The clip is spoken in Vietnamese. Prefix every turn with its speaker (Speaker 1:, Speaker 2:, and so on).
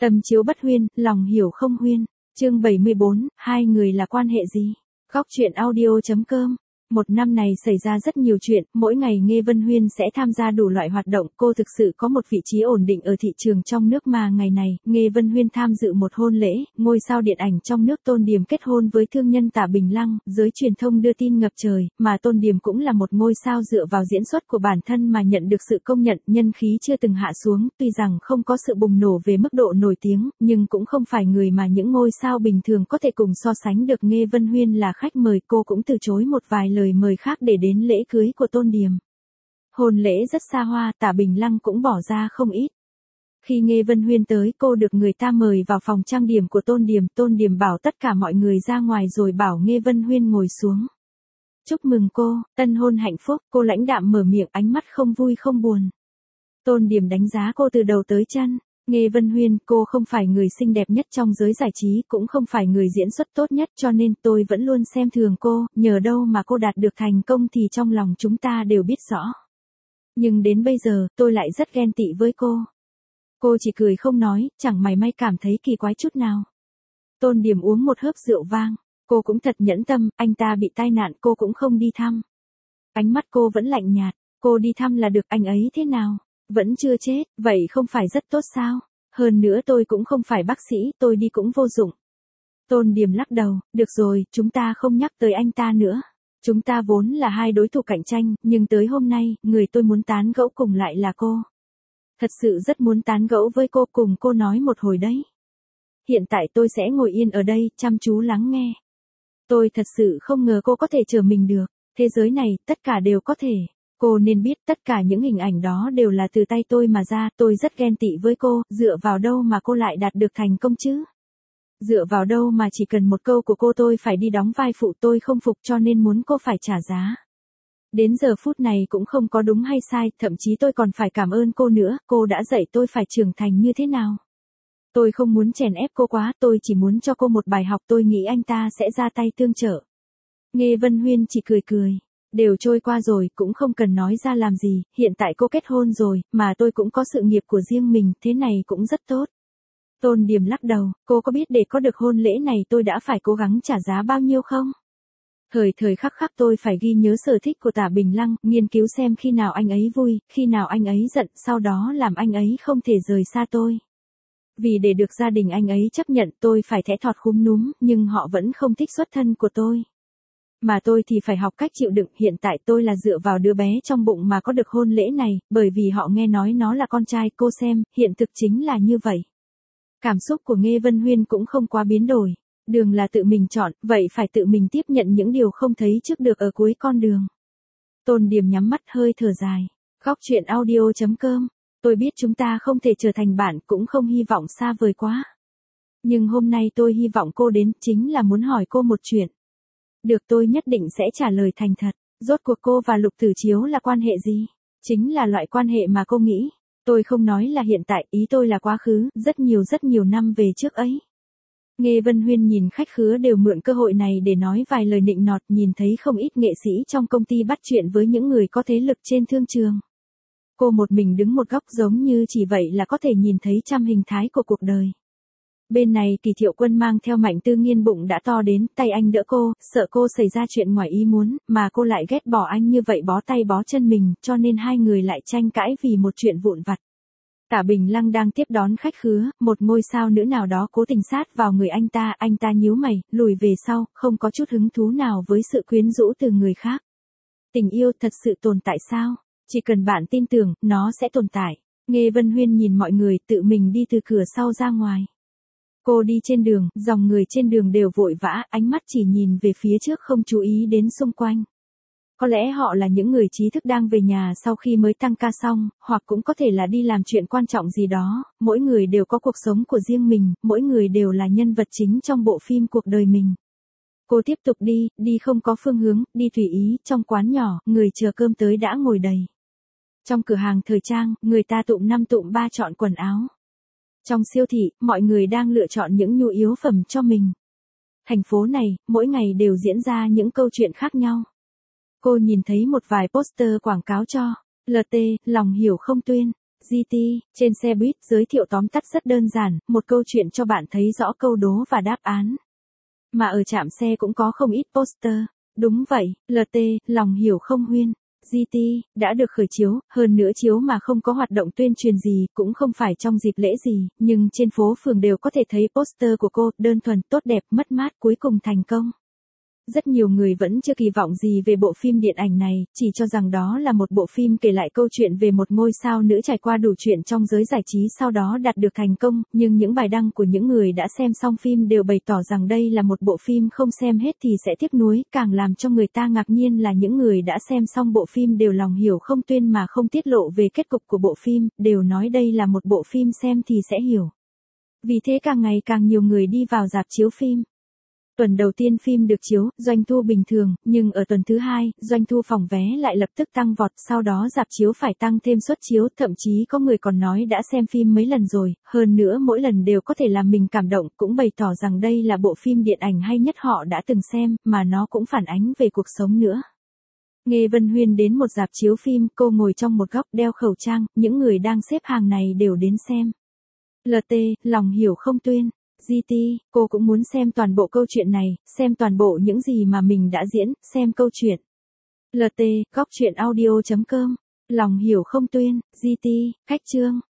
Speaker 1: Tâm chiếu bất huyên, lòng hiểu không huyên. Chương 74, hai người là quan hệ gì? Góc truyện audio.com. Một năm này xảy ra rất nhiều chuyện, mỗi ngày Nghê Vân Huyên sẽ tham gia đủ loại hoạt động, cô thực sự có một vị trí ổn định ở thị trường trong nước mà ngày này, Nghê Vân Huyên tham dự một hôn lễ, ngôi sao điện ảnh trong nước Tôn Điềm kết hôn với thương nhân Tạ Bình Lăng, giới truyền thông đưa tin ngập trời, mà Tôn Điềm cũng là một ngôi sao dựa vào diễn xuất của bản thân mà nhận được sự công nhận, nhân khí chưa từng hạ xuống, tuy rằng không có sự bùng nổ về mức độ nổi tiếng, nhưng cũng không phải người mà những ngôi sao bình thường có thể cùng so sánh được. Nghê Vân Huyên là khách mời, cô cũng từ chối một vài lời mời khác để đến lễ cưới của Tôn Điềm. Hôn lễ rất xa hoa, Tạ Bình Lăng cũng bỏ ra không ít. Khi Nghê Vân Huyên tới, cô được người ta mời vào phòng trang điểm của Tôn Điềm bảo tất cả mọi người ra ngoài rồi bảo Nghê Vân Huyên ngồi xuống. Chúc mừng cô, tân hôn hạnh phúc, cô lãnh đạm mở miệng, ánh mắt không vui không buồn. Tôn Điềm đánh giá cô từ đầu tới chân. Nghê Vân Huyên, cô không phải người xinh đẹp nhất trong giới giải trí, cũng không phải người diễn xuất tốt nhất, cho nên tôi vẫn luôn xem thường cô, nhờ đâu mà cô đạt được thành công thì trong lòng chúng ta đều biết rõ. Nhưng đến bây giờ, tôi lại rất ghen tị với cô. Cô chỉ cười không nói, chẳng mảy may cảm thấy kỳ quái chút nào. Tôn Điềm uống một hớp rượu vang, cô cũng thật nhẫn tâm, anh ta bị tai nạn cô cũng không đi thăm. Ánh mắt cô vẫn lạnh nhạt, cô đi thăm là được, anh ấy thế nào? Vẫn chưa chết, vậy không phải rất tốt sao? Hơn nữa tôi cũng không phải bác sĩ, tôi đi cũng vô dụng. Tôn Điềm lắc đầu, được rồi, chúng ta không nhắc tới anh ta nữa. Chúng ta vốn là hai đối thủ cạnh tranh, nhưng tới hôm nay, người tôi muốn tán gẫu cùng lại là cô. Thật sự rất muốn tán gẫu với cô, cùng cô nói một hồi đấy. Hiện tại tôi sẽ ngồi yên ở đây, chăm chú lắng nghe. Tôi thật sự không ngờ cô có thể chờ mình được. Thế giới này, tất cả đều có thể. Cô nên biết tất cả những hình ảnh đó đều là từ tay tôi mà ra, tôi rất ghen tị với cô, dựa vào đâu mà cô lại đạt được thành công chứ? Dựa vào đâu mà chỉ cần một câu của cô tôi phải đi đóng vai phụ, tôi không phục cho nên muốn cô phải trả giá. Đến giờ phút này cũng không có đúng hay sai, thậm chí tôi còn phải cảm ơn cô nữa, cô đã dạy tôi phải trưởng thành như thế nào. Tôi không muốn chèn ép cô quá, tôi chỉ muốn cho cô một bài học, tôi nghĩ anh ta sẽ ra tay tương trợ. Nghê Vân Huyên chỉ cười cười. Đều trôi qua rồi, cũng không cần nói ra làm gì, hiện tại cô kết hôn rồi, mà tôi cũng có sự nghiệp của riêng mình, thế này cũng rất tốt. Tôn Điềm lắc đầu, cô có biết để có được hôn lễ này tôi đã phải cố gắng trả giá bao nhiêu không? Thời khắc khắc tôi phải ghi nhớ sở thích của Tạ Bình Lăng, nghiên cứu xem khi nào anh ấy vui, khi nào anh ấy giận, sau đó làm anh ấy không thể rời xa tôi. Vì để được gia đình anh ấy chấp nhận tôi phải thẽ thọt khúm núm, nhưng họ vẫn không thích xuất thân của tôi. Mà tôi thì phải học cách chịu đựng, hiện tại tôi là dựa vào đứa bé trong bụng mà có được hôn lễ này, bởi vì họ nghe nói nó là con trai, cô xem, hiện thực chính là như vậy. Cảm xúc của Nghê Vân Huyên cũng không quá biến đổi, đường là tự mình chọn, vậy phải tự mình tiếp nhận những điều không thấy trước được ở cuối con đường. Tôn Điềm nhắm mắt hơi thở dài, góc truyện audio.com, tôi biết chúng ta không thể trở thành bạn, cũng không hy vọng xa vời quá. Nhưng hôm nay tôi hy vọng cô đến, chính là muốn hỏi cô một chuyện. Được, tôi nhất định sẽ trả lời thành thật. Rốt cuộc cô và Lục Tử Chiếu là quan hệ gì? Chính là loại quan hệ mà cô nghĩ. Tôi không nói là hiện tại, ý tôi là quá khứ, rất nhiều năm về trước ấy. Nghê Vân Huyên nhìn khách khứa đều mượn cơ hội này để nói vài lời nịnh nọt, nhìn thấy không ít nghệ sĩ trong công ty bắt chuyện với những người có thế lực trên thương trường. Cô một mình đứng một góc giống như chỉ vậy là có thể nhìn thấy trăm hình thái của cuộc đời. Bên này Kỳ Thiệu Quân mang theo Mạnh Tư Nghiên, bụng đã to đến, tay anh đỡ cô, sợ cô xảy ra chuyện ngoài ý muốn, mà cô lại ghét bỏ anh như vậy, bó tay bó chân mình, cho nên hai người lại tranh cãi vì một chuyện vụn vặt. Tạ Bình Lăng đang tiếp đón khách khứa, một ngôi sao nữ nào đó cố tình sát vào người anh ta nhíu mày, lùi về sau, không có chút hứng thú nào với sự quyến rũ từ người khác. Tình yêu thật sự tồn tại sao? Chỉ cần bạn tin tưởng, nó sẽ tồn tại. Nghê Vân Huyên nhìn mọi người, tự mình đi từ cửa sau ra ngoài. Cô đi trên đường, dòng người trên đường đều vội vã, ánh mắt chỉ nhìn về phía trước không chú ý đến xung quanh. Có lẽ họ là những người trí thức đang về nhà sau khi mới tăng ca xong, hoặc cũng có thể là đi làm chuyện quan trọng gì đó, mỗi người đều có cuộc sống của riêng mình, mỗi người đều là nhân vật chính trong bộ phim cuộc đời mình. Cô tiếp tục đi không có phương hướng, đi tùy ý, trong quán nhỏ, người chờ cơm tới đã ngồi đầy. Trong cửa hàng thời trang, người ta tụm năm tụm ba chọn quần áo. Trong siêu thị, mọi người đang lựa chọn những nhu yếu phẩm cho mình. Thành phố này, mỗi ngày đều diễn ra những câu chuyện khác nhau. Cô nhìn thấy một vài poster quảng cáo cho LT, lòng hiểu không tuyên. GT, trên xe buýt giới thiệu tóm tắt rất đơn giản, một câu chuyện cho bạn thấy rõ câu đố và đáp án. Mà ở trạm xe cũng có không ít poster. Đúng vậy, LT, lòng hiểu không Huyên. GT, đã được khởi chiếu, hơn nữa chiếu mà không có hoạt động tuyên truyền gì, cũng không phải trong dịp lễ gì, nhưng trên phố phường đều có thể thấy poster của cô, đơn thuần, tốt đẹp, mất mát, cuối cùng thành công. Rất nhiều người vẫn chưa kỳ vọng gì về bộ phim điện ảnh này, chỉ cho rằng đó là một bộ phim kể lại câu chuyện về một ngôi sao nữ trải qua đủ chuyện trong giới giải trí sau đó đạt được thành công, nhưng những bài đăng của những người đã xem xong phim đều bày tỏ rằng đây là một bộ phim không xem hết thì sẽ tiếc nuối, càng làm cho người ta ngạc nhiên là những người đã xem xong bộ phim đều lòng hiểu không tuyên mà không tiết lộ về kết cục của bộ phim, đều nói đây là một bộ phim xem thì sẽ hiểu. Vì thế càng ngày càng nhiều người đi vào rạp chiếu phim. Tuần đầu tiên phim được chiếu, doanh thu bình thường, nhưng ở tuần thứ hai, doanh thu phòng vé lại lập tức tăng vọt, sau đó rạp chiếu phải tăng thêm suất chiếu, thậm chí có người còn nói đã xem phim mấy lần rồi, hơn nữa mỗi lần đều có thể làm mình cảm động, cũng bày tỏ rằng đây là bộ phim điện ảnh hay nhất họ đã từng xem, mà nó cũng phản ánh về cuộc sống nữa. Nghe Vân Huyên đến một rạp chiếu phim, cô ngồi trong một góc đeo khẩu trang, những người đang xếp hàng này đều đến xem. LT, lòng hiểu không tuyên. GT, cô cũng muốn xem toàn bộ câu chuyện này, xem toàn bộ những gì mà mình đã diễn, xem câu chuyện. LT, góc chuyện audio.com, lòng hiểu không tuyên, GT, khách chương.